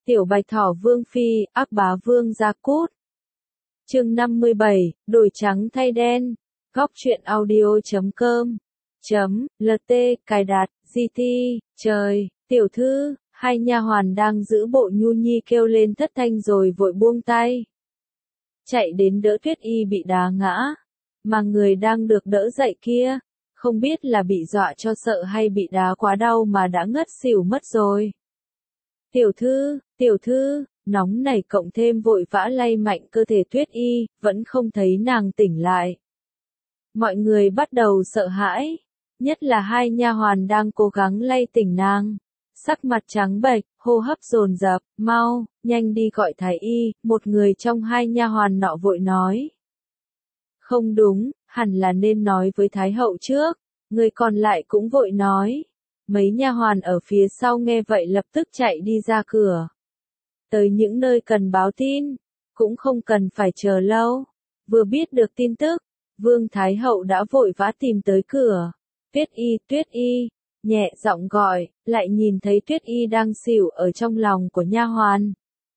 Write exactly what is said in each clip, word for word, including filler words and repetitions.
Tiểu Bạch Thỏ Vương Phi, ác bá Vương Gia Cút. Chương năm mươi bảy, đổi trắng thay đen. Góc truyện audio chấm com. Chấm, lt, cài đặt, gt, trời, tiểu thư, hai nha hoàn đang giữ bộ Nhu Nhi kêu lên thất thanh rồi vội buông tay. Chạy đến đỡ Tuyết Y bị đá ngã. Mà người đang được đỡ dậy kia, không biết là bị dọa cho sợ hay bị đá quá đau mà đã ngất xỉu mất rồi. Tiểu thư, tiểu thư, nóng nảy cộng thêm vội vã lay mạnh cơ thể Tuyết Y, vẫn không thấy nàng tỉnh lại. Mọi người bắt đầu sợ hãi, nhất là hai nha hoàn đang cố gắng lay tỉnh nàng. Sắc mặt trắng bệch, hô hấp dồn dập, mau, nhanh đi gọi thái y, một người trong hai nha hoàn nọ vội nói. Không đúng, hẳn là nên nói với Thái hậu trước, người còn lại cũng vội nói. Mấy nha hoàn ở phía sau nghe vậy lập tức chạy đi ra cửa. Tới những nơi cần báo tin, cũng không cần phải chờ lâu. Vừa biết được tin tức, Vương Thái hậu đã vội vã tìm tới cửa. Tuyết Y, Tuyết Y, nhẹ giọng gọi, lại nhìn thấy Tuyết Y đang xỉu ở trong lòng của nha hoàn.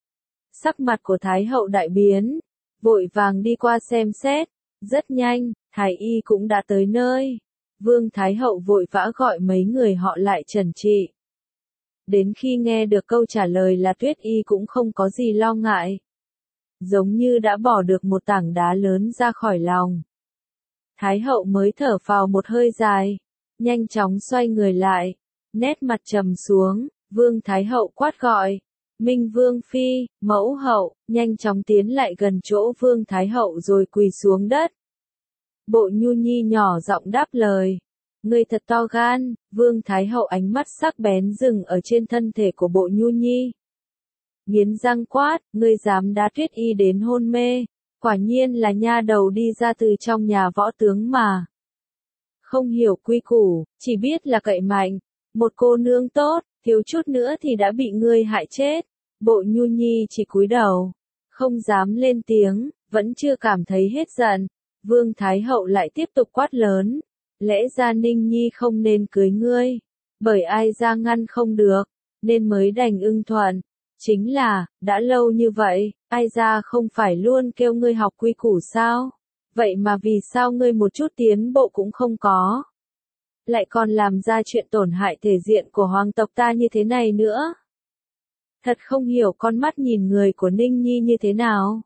Sắc mặt của Thái hậu đại biến, vội vàng đi qua xem xét. Rất nhanh, Thái y cũng đã tới nơi. Vương Thái hậu vội vã gọi mấy người họ lại trần trị. Đến khi nghe được câu trả lời là Tuyết Y cũng không có gì lo ngại. Giống như đã bỏ được một tảng đá lớn ra khỏi lòng. Thái hậu mới thở phào một hơi dài, nhanh chóng xoay người lại, nét mặt trầm xuống, Vương Thái hậu quát gọi. Minh Vương Phi, mẫu hậu, nhanh chóng tiến lại gần chỗ Vương Thái hậu rồi quỳ xuống đất. Bộ Nhu Nhi nhỏ giọng đáp lời. Ngươi thật to gan, Vương Thái hậu ánh mắt sắc bén dừng ở trên thân thể của bộ Nhu Nhi. Nghiến răng quát, ngươi dám đá Tuyết Y đến hôn mê, quả nhiên là nha đầu đi ra từ trong nhà võ tướng mà. Không hiểu quy củ, chỉ biết là cậy mạnh, một cô nương tốt, thiếu chút nữa thì đã bị ngươi hại chết. Bộ Nhu Nhi chỉ cúi đầu, không dám lên tiếng, vẫn chưa cảm thấy hết giận. Vương Thái hậu lại tiếp tục quát lớn, lẽ ra Ninh Nhi không nên cưới ngươi, bởi ai ra ngăn không được, nên mới đành ưng thuận. Chính là, đã lâu như vậy, ai ra không phải luôn kêu ngươi học quy củ sao? Vậy mà vì sao ngươi một chút tiến bộ cũng không có? Lại còn làm ra chuyện tổn hại thể diện của hoàng tộc ta như thế này nữa? Thật không hiểu con mắt nhìn người của Ninh Nhi như thế nào.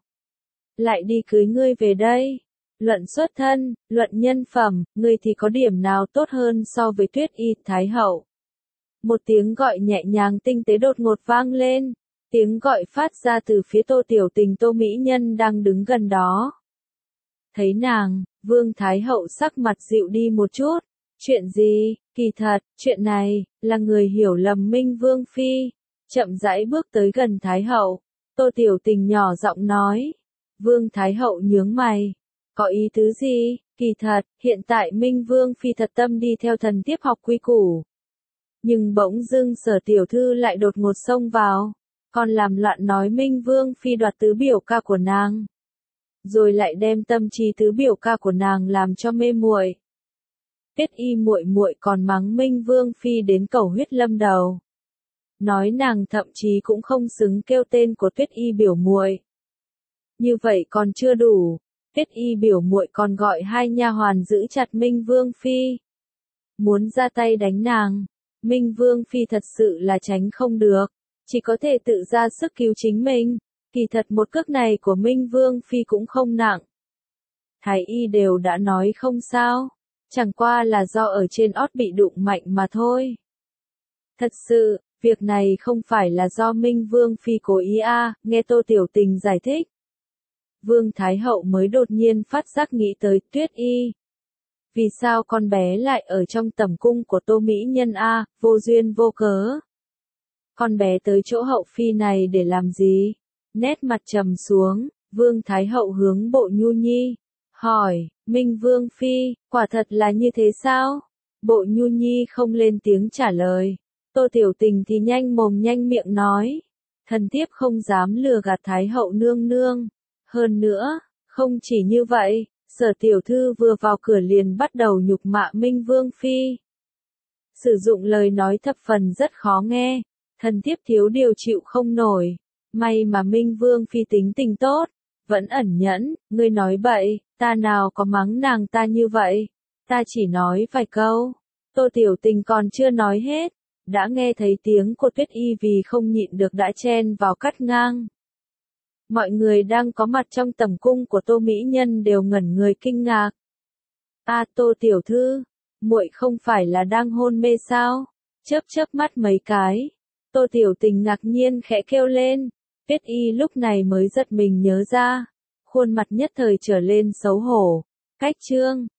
Lại đi cưới ngươi về đây. Luận xuất thân, luận nhân phẩm, ngươi thì có điểm nào tốt hơn so với Tuyết Y, Thái hậu. Một tiếng gọi nhẹ nhàng tinh tế đột ngột vang lên. Tiếng gọi phát ra từ phía Tô Tiểu Tình Tô Mỹ Nhân đang đứng gần đó. Thấy nàng, Vương Thái hậu sắc mặt dịu đi một chút. Chuyện gì? Kỳ thật, chuyện này, là người hiểu lầm Minh Vương Phi. Chậm rãi bước tới gần Thái hậu. Tô Tiểu Tình nhỏ giọng nói. Vương Thái hậu nhướng mày. Có ý tứ gì? Kỳ thật, hiện tại Minh Vương Phi thật tâm đi theo thần tiếp học quy củ. Nhưng bỗng dưng Sở tiểu thư lại đột ngột xông vào, còn làm loạn nói Minh Vương Phi đoạt tứ biểu ca của nàng. Rồi lại đem tâm trí tứ biểu ca của nàng làm cho mê muội. Tuyết Y muội muội còn mắng Minh Vương Phi đến cầu huyết lâm đầu. Nói nàng thậm chí cũng không xứng kêu tên của Tuyết Y biểu muội. Như vậy còn chưa đủ, Tuyết Y biểu muội còn gọi hai nha hoàn giữ chặt Minh Vương Phi. Muốn ra tay đánh nàng, Minh Vương Phi thật sự là tránh không được, chỉ có thể tự ra sức cứu chính mình. Kỳ thật một cước này của Minh Vương Phi cũng không nặng. Thái y đều đã nói không sao, chẳng qua là do ở trên ót bị đụng mạnh mà thôi. Thật sự, việc này không phải là do Minh Vương Phi cố ý à, nghe Tô Tiểu Tình giải thích. Vương Thái hậu mới đột nhiên phát giác nghĩ tới Tuyết Y. Vì sao con bé lại ở trong tẩm cung của Tô Mỹ Nhân a, vô duyên vô cớ? Con bé tới chỗ hậu phi này để làm gì? Nét mặt trầm xuống, Vương Thái hậu hướng bộ Nhu Nhi, hỏi, Minh Vương Phi, quả thật là như thế sao? Bộ Nhu Nhi không lên tiếng trả lời. Tô Tiểu Tình thì nhanh mồm nhanh miệng nói, thần thiếp không dám lừa gạt Thái hậu nương nương. Hơn nữa, không chỉ như vậy, Sở tiểu thư vừa vào cửa liền bắt đầu nhục mạ Minh Vương Phi. Sử dụng lời nói thập phần rất khó nghe, Thần thiếp thiếu điều chịu không nổi. May mà Minh Vương phi tính tình tốt, vẫn ẩn nhẫn, ngươi nói bậy, ta nào có mắng nàng ta như vậy. Ta chỉ nói vài câu. Tô Tiểu Tình còn chưa nói hết, đã nghe thấy tiếng của Tuyết Y vì không nhịn được đã chen vào cắt ngang. Mọi người đang có mặt trong tầm cung của Tô Mỹ Nhân đều ngẩn người kinh ngạc. A Tô tiểu thư, muội không phải là đang hôn mê sao? Chớp chớp mắt mấy cái. Tô Tiểu Tình ngạc nhiên khẽ kêu lên. Tuyết Y lúc này mới giật mình nhớ ra. Khuôn mặt nhất thời trở lên xấu hổ. Cách trương,